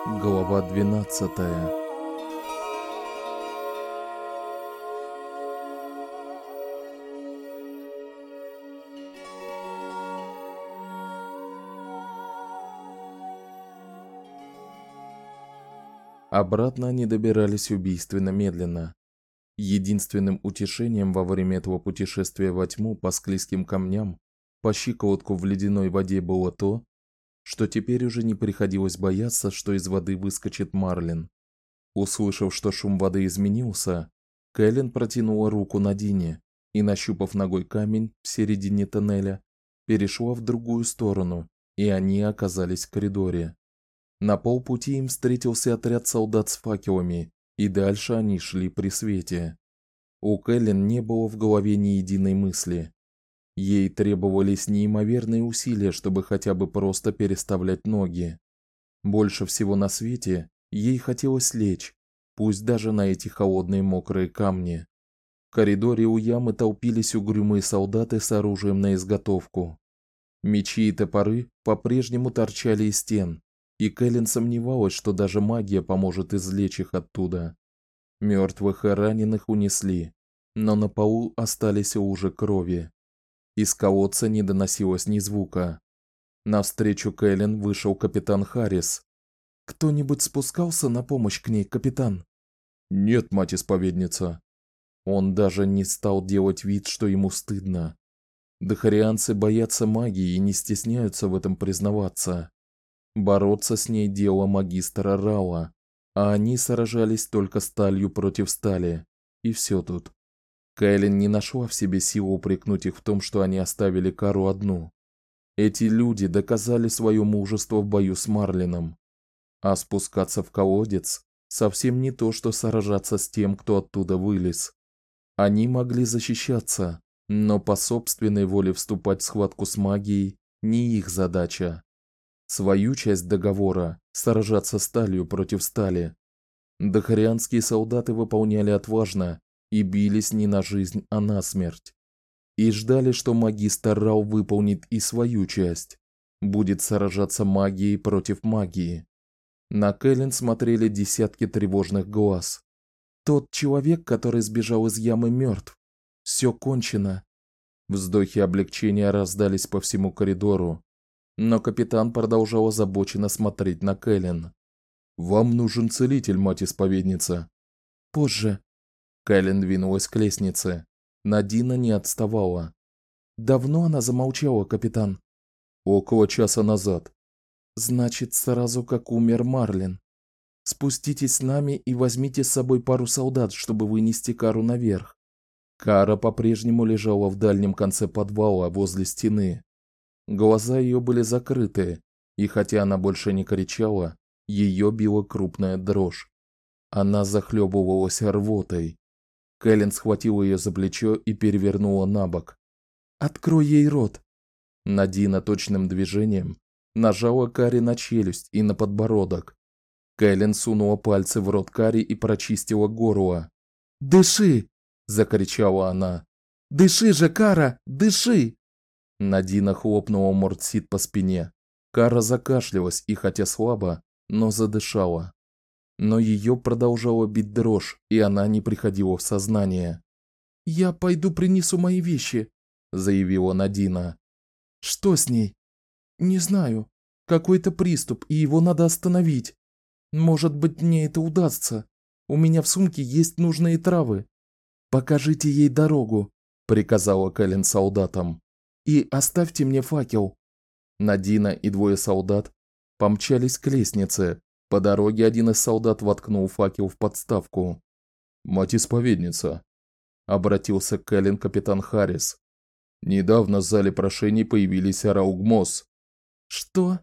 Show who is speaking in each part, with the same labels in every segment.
Speaker 1: Глава 12. Обратно они добирались убийственно медленно. Единственным утешением во время этого путешествия во тьму по склизким камням, по щиколотку в ледяной воде было то, что теперь уже не приходилось бояться, что из воды выскочит Марлин. Услышав, что шум воды изменился, Кэлен протянула руку Надине и, нащупав ногой камень в середине тоннеля, перешла в другую сторону, и они оказались в коридоре. На полпути им встретился отряд солдат с факелами, и дальше они шли при свете. У Кэлен не было в голове ни единой мысли. Ей требовались неимоверные усилия, чтобы хотя бы просто переставлять ноги. Больше всего на свете ей хотелось лечь, пусть даже на эти холодные мокрые камни. В коридоре у ямы толпились угрюмые солдаты с оружием наизготовку. Мечи и топоры по-прежнему торчали из стен, и Кэлен сомневалась, что даже магия поможет извлечь их оттуда. Мертвых и раненых унесли, но на полу остались лужи крови. Из колодца не доносилось ни звука. Навстречу Кэлен вышел капитан Харрис. «Кто-нибудь спускался на помощь к ней, капитан?» «Нет, мать-исповедница». Он даже не стал делать вид, что ему стыдно. Дахарианцы боятся магии и не стесняются в этом признаваться. Бороться с ней дело магистра Рауа, а они сражались только сталью против стали. И все тут. Кэлен не нашла в себе сил упрекнуть их в том, что они оставили Кару одну. Эти люди доказали свое мужество в бою с Марлином. А спускаться в колодец совсем не то, что сражаться с тем, кто оттуда вылез. Они могли защищаться, но по собственной воле вступать в схватку с магией не их задача. Свою часть договора – сражаться сталью против стали. Дахарианские солдаты выполняли отважно и бились не на жизнь, а на смерть. И ждали, что магистр Рау выполнит и свою часть, будет сражаться магией против магии. На Кэлен смотрели десятки тревожных глаз. Тот человек, который сбежал из ямы, мертв. Все кончено. Вздохи облегчения раздались по всему коридору, но капитан продолжал озабоченно смотреть на Кэлен. «Вам нужен целитель, мать-исповедница». «Позже». Кэлен двинулась к лестнице. Надина не отставала. «Давно она замолчала, капитан?» «Около часа назад». «Значит, сразу как умер Марлин. Спуститесь с нами и возьмите с собой пару солдат, чтобы вынести Кару наверх». Кара по-прежнему лежала в дальнем конце подвала возле стены. Глаза ее были закрыты, и хотя она больше не кричала, ее била крупная дрожь. Она захлебывалась рвотой. Кэлен схватила ее за плечо и перевернула на бок. «Открой ей рот!» Надина точным движением нажала Каре на челюсть и на подбородок. Кэлен сунула пальцы в рот Кари и прочистила горло. «Дыши!» – закричала она. «Дыши же, Кара, дыши!» Надина хлопнула Мортсид по спине. Кара закашлялась и, хотя слабо, но задышала. Но ее продолжала бить дрожь, и она не приходила в сознание. «Я пойду принесу мои вещи», – заявила Надина. «Что с ней?» «Не знаю. Какой-то приступ, и его надо остановить. Может быть, мне это удастся. У меня в сумке есть нужные травы». «Покажите ей дорогу», – приказала Кэлен солдатам. «И оставьте мне факел». Надина и двое солдат помчались к лестнице. По дороге один из солдат воткнул факел в подставку. «Мать-исповедница», – обратился к Кэлен капитан Харрис. «Недавно в зале прошений появились Раугмос». «Что?»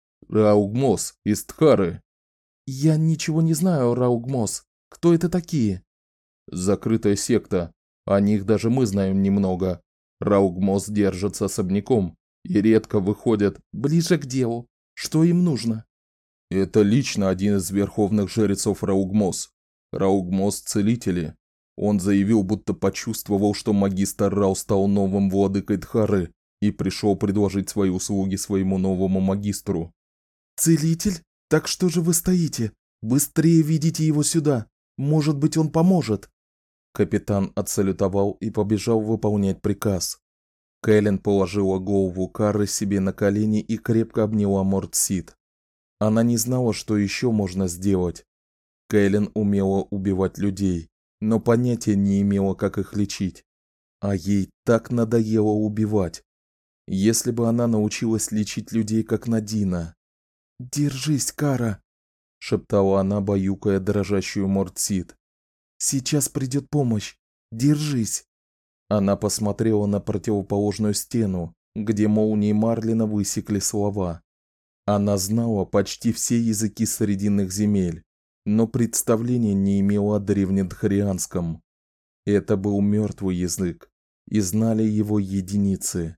Speaker 1: «Раугмос из Тхары». «Я ничего не знаю о Раугмос. Кто это такие?» «Закрытая секта. О них даже мы знаем немного. Раугмос держатся особняком и редко выходят». «Ближе к делу. Что им нужно?» «Это лично один из верховных жрецов Раугмос. Раугмос – целители. Он заявил, будто почувствовал, что магистр Рау стал новым владыкой Тхары и пришел предложить свои услуги своему новому магистру». «Целитель? Так что же вы стоите? Быстрее ведите его сюда. Может быть, он поможет. Капитан отсалютовал и побежал выполнять приказ. Кэлен положила голову Кары себе на колени и крепко обняла Мортсид. Она не знала, что еще можно сделать. Кэлен умела убивать людей, но понятия не имела, как их лечить. А ей так надоело убивать. Если бы она научилась лечить людей, как Надина. "Держись, Кара", шептала она, баюкая дрожащую Мортсид. "Сейчас придет помощь. Держись". Она посмотрела на противоположную стену, где молнии Марлина высекли слова. Она знала почти все языки срединных земель, но представления не имела о древнедхарианском. Это был мертвый язык, и знали его единицы.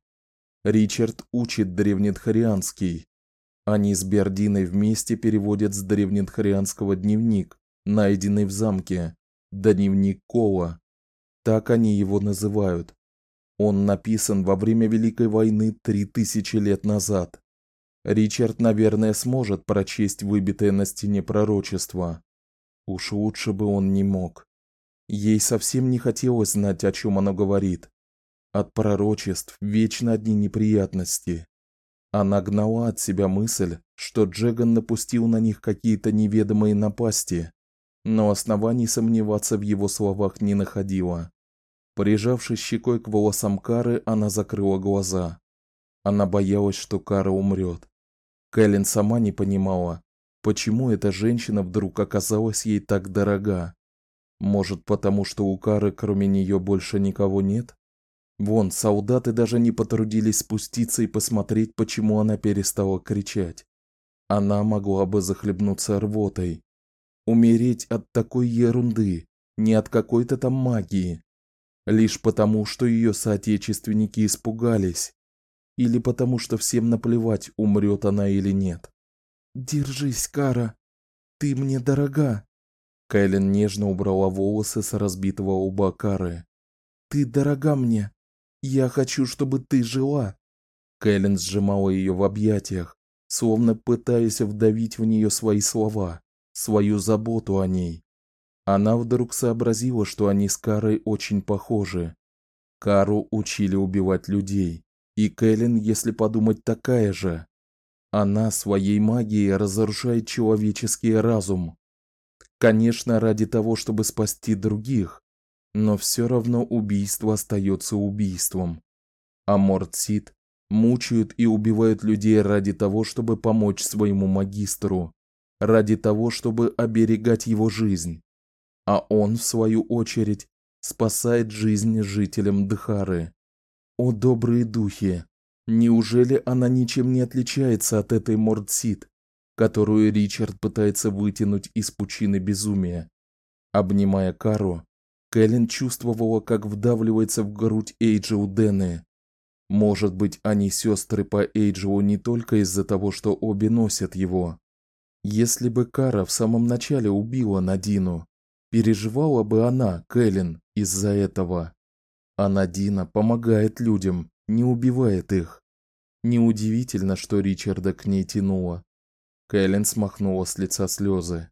Speaker 1: Ричард учит древнедхарианский. Они с Бердиной вместе переводят с древнедхарианского дневник, найденный в замке, дневник Кола. Так они его называют. Он написан во время Великой войны 3000 лет назад. Ричард, наверное, сможет прочесть выбитое на стене пророчество. Уж лучше бы он не мог. Ей совсем не хотелось знать, о чем оно говорит. От пророчеств вечно одни неприятности. Она гнала от себя мысль, что Джеган напустил на них какие-то неведомые напасти, но оснований сомневаться в его словах не находила. Прижавшись щекой к волосам Кары, она закрыла глаза. Она боялась, что Кара умрет. Кэлен сама не понимала, почему эта женщина вдруг оказалась ей так дорога. Может, потому что у Кары кроме нее больше никого нет? Вон, солдаты даже не потрудились спуститься и посмотреть, почему она перестала кричать. Она могла бы захлебнуться рвотой, умереть от такой ерунды, не от какой-то там магии, лишь потому, что ее соотечественники испугались, или потому, что всем наплевать, умрет она или нет. "Держись, Кара, ты мне дорога". Кэлен нежно убрала волосы с разбитого лба Кары. "Ты дорога мне. Я хочу, чтобы ты жила". Кэлен сжимала ее в объятиях, словно пытаясь вдавить в нее свои слова, свою заботу о ней. Она вдруг сообразила, что они с Карой очень похожи. Кару учили убивать людей, и Кэлен, если подумать, такая же. Она своей магией разрушает человеческий разум. Конечно, ради того, чтобы спасти других, но все равно убийство остается убийством. А Мортсид мучают и убивают людей ради того, чтобы помочь своему магистру, ради того, чтобы оберегать его жизнь. А он, в свою очередь, спасает жизнь жителям Дхары. О добрые духи, неужели она ничем не отличается от этой Мортсид, которую Ричард пытается вытянуть из пучины безумия? Обнимая Кару, Кэлен чувствовала, как вдавливается в грудь Эйджел Дены. Может быть, они сестры по Эйджелу не только из-за того, что обе носят его. Если бы Кара в самом начале убила Надину, переживала бы она, Кэлен, из-за этого. А Надина помогает людям, не убивает их. Неудивительно, что Ричарда к ней тянуло. Кэлен смахнула с лица слезы.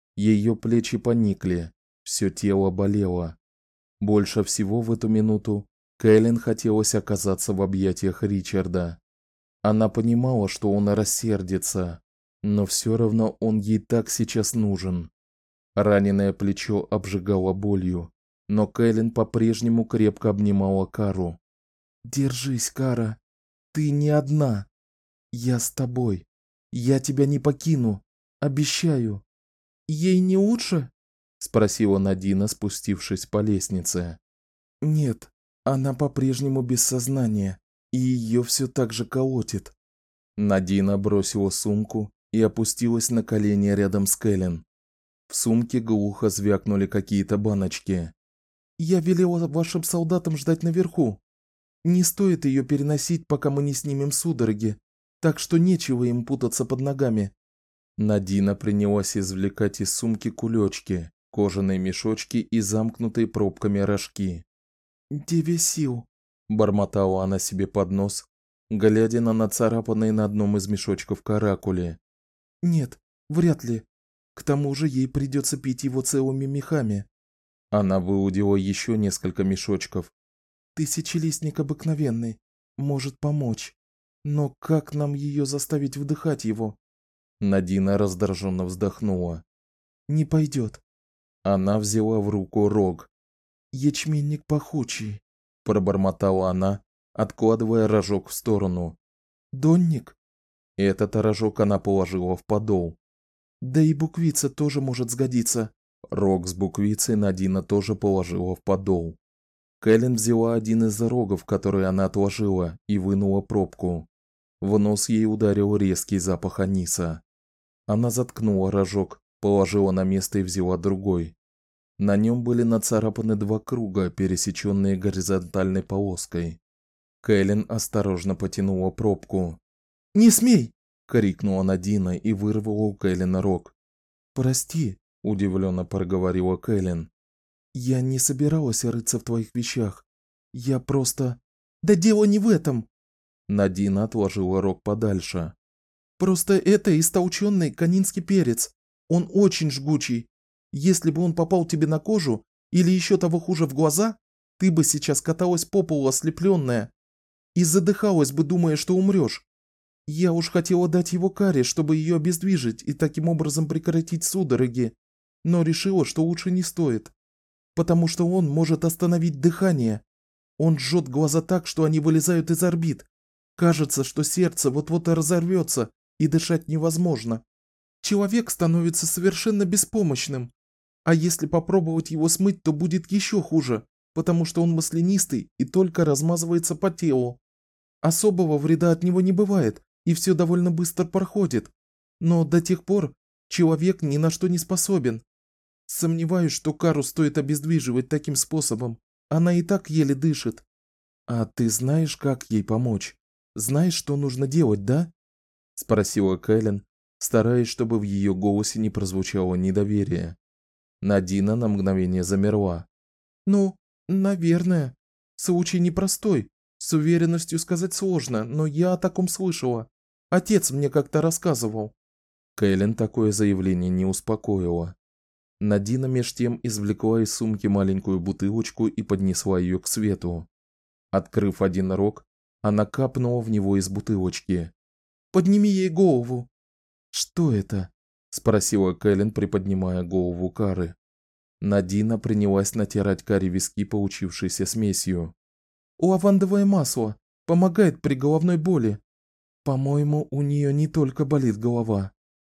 Speaker 1: Ее плечи поникли, все тело болело. Больше всего в эту минуту Кэлен хотелось оказаться в объятиях Ричарда. Она понимала, что он рассердится, но все равно он ей так сейчас нужен. Раненое плечо обжигало болью, но Кэлен по-прежнему крепко обнимала Кару. "Держись, Кара. Ты не одна. Я с тобой. Я тебя не покину, обещаю". "Ей не лучше?" спросила Надина, спустившись по лестнице. "Нет, она по-прежнему без сознания, и ее все так же колотит". Надина бросила сумку и опустилась на колени рядом с Кэлен. В сумке глухо звякнули какие-то баночки. "Я велела вашим солдатам ждать наверху. Не стоит ее переносить, пока мы не снимем судороги, так что нечего им путаться под ногами". Надина принялась извлекать из сумки кулечки, кожаные мешочки и замкнутые пробками рожки. "Деве сил", бормотала она себе под нос, глядя на нацарапанные на одном из мешочков каракули. "Нет,
Speaker 2: Вряд ли. К тому же ей придется пить его целыми мехами.
Speaker 1: Она выудила еще несколько мешочков.
Speaker 2: Тысячелистник обыкновенный. Может помочь. Но как нам ее заставить вдыхать его?
Speaker 1: Надина раздраженно вздохнула.
Speaker 2: Не пойдет.
Speaker 1: Она взяла в руку рог.
Speaker 2: Ячменник пахучий,
Speaker 1: Пробормотала она, откладывая рожок в сторону.
Speaker 2: Донник?
Speaker 1: Этот рожок она положила в подол.
Speaker 2: Да и буквица тоже может сгодиться.
Speaker 1: Рог с буквицей Надина тоже положила в подол. Кэлен взяла один из рогов, который она отложила, и вынула пробку. В нос ей ударил резкий запах аниса. Она заткнула рожок, положила на место и взяла другой. На нем были нацарапаны 2 круга, пересеченные горизонтальной полоской. Кэлен осторожно потянула пробку.
Speaker 2: «Не смей!»
Speaker 1: — крикнула Надина и вырвала у Кэлена рог.
Speaker 2: «Прости», — удивленно проговорила Кэлен. «Я не собиралась рыться в твоих вещах. Я просто...» «Да дело не в этом!»
Speaker 1: Надина отложила рог подальше.
Speaker 2: «Просто это истолчённый канинский перец. Он очень жгучий. Если бы он попал тебе на кожу, или еще того хуже в глаза, ты бы сейчас каталась по полу ослеплённая и задыхалась бы, думая, что умрёшь. Я уж хотела дать его Каре, чтобы её обездвижить и таким образом прекратить судороги, но решила, что лучше не стоит, потому что он может остановить дыхание. Он жжёт глаза так, что они вылезают из орбит. Кажется, что сердце вот-вот разорвётся, и дышать невозможно. Человек становится совершенно беспомощным. А если попробовать его смыть, то будет ещё хуже, потому что он маслянистый и только размазывается по телу. Особого вреда от него не бывает, и всё довольно быстро проходит. Но до тех пор человек ни на что не способен. Сомневаюсь, что Кару стоит обездвиживать таким способом. Она и так еле дышит. А ты знаешь, как ей помочь? Знаешь, что нужно делать, да?
Speaker 1: Спросила Кэлен, стараясь, чтобы в её голосе не прозвучало недоверие. Надина на мгновение замерла.
Speaker 2: Ну, наверное. Случай непростой. С уверенностью сказать сложно, но я о таком слышала. Отец мне как-то рассказывал.
Speaker 1: Кэлен такое заявление не успокоило. Надина меж тем извлекла из сумки маленькую бутылочку и поднесла её к свету. Открыв один рог, она капнула в него из бутылочки.
Speaker 2: Подними ей голову. Что это?
Speaker 1: Спросила Кэлен, приподнимая голову Кары. Надина принялась натирать Каре виски получившейся смесью.
Speaker 2: Лавандовое масло помогает при головной боли. По-моему, у неё не только болит голова.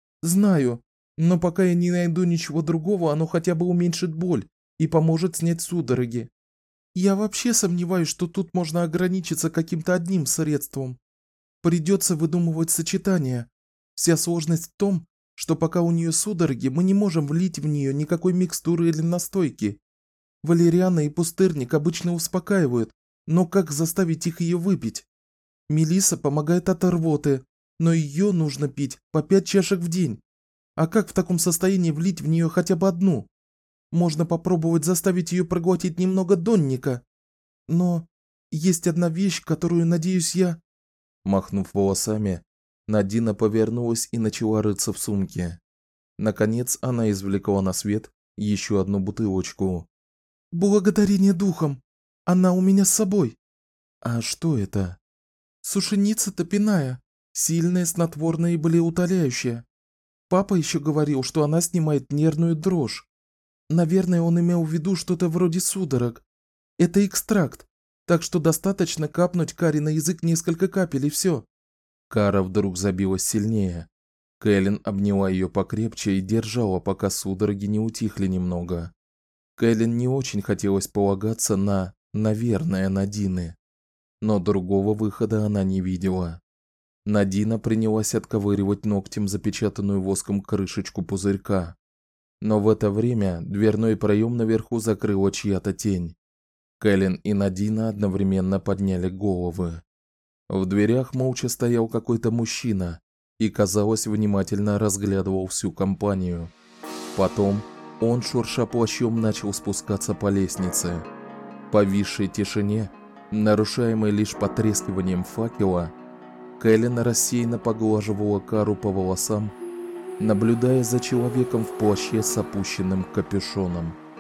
Speaker 2: Знаю, но пока я не найду ничего другого, оно хотя бы уменьшит боль и поможет снять судороги. Я вообще сомневаюсь, что тут можно ограничиться каким-то одним средством. Придется выдумывать сочетания. Вся сложность в том, что пока у неё судороги, мы не можем влить в неё никакой микстуры или настойки. Валериана и пустырник обычно успокаивают, но как заставить их её выпить? Мелисса помогает от рвоты, но её нужно пить по 5 чашек в день. А как в таком состоянии влить в неё хотя бы одну? Можно попробовать заставить её проглотить немного донника. Но есть одна вещь, которую, надеюсь, я...
Speaker 1: Махнув волосами, Надина повернулась и начала рыться в сумке. Наконец она извлекла на свет ещё одну бутылочку.
Speaker 2: Благодарение духам. Она у меня с собой.
Speaker 1: А что это?
Speaker 2: Сушеница топяная, сильная, снотворная и болеутоляющая. Папа ещё говорил, что она снимает нервную дрожь. Наверное, он имел в виду что-то вроде судорог. Это экстракт, так что достаточно капнуть Каре на язык несколько капель и всё.
Speaker 1: Кара вдруг забилась сильнее. Кэлен обняла её покрепче и держала, пока судороги не утихли немного. Кэлен не очень хотелось полагаться на, наверное, Надины, но другого выхода она не видела. Надина принялась отковыривать ногтем запечатанную воском крышечку пузырька. Но в это время дверной проём наверху закрыла чья-то тень. Кэлен и Надина одновременно подняли головы. В дверях молча стоял какой-то мужчина и, казалось, внимательно разглядывал всю компанию. Потом он, шурша плащом, начал спускаться по лестнице. В повисшей тишине, нарушаемой лишь потрескиванием факела, Кэлен рассеянно поглаживала Кару по волосам, наблюдая за человеком в плаще с опущенным капюшоном.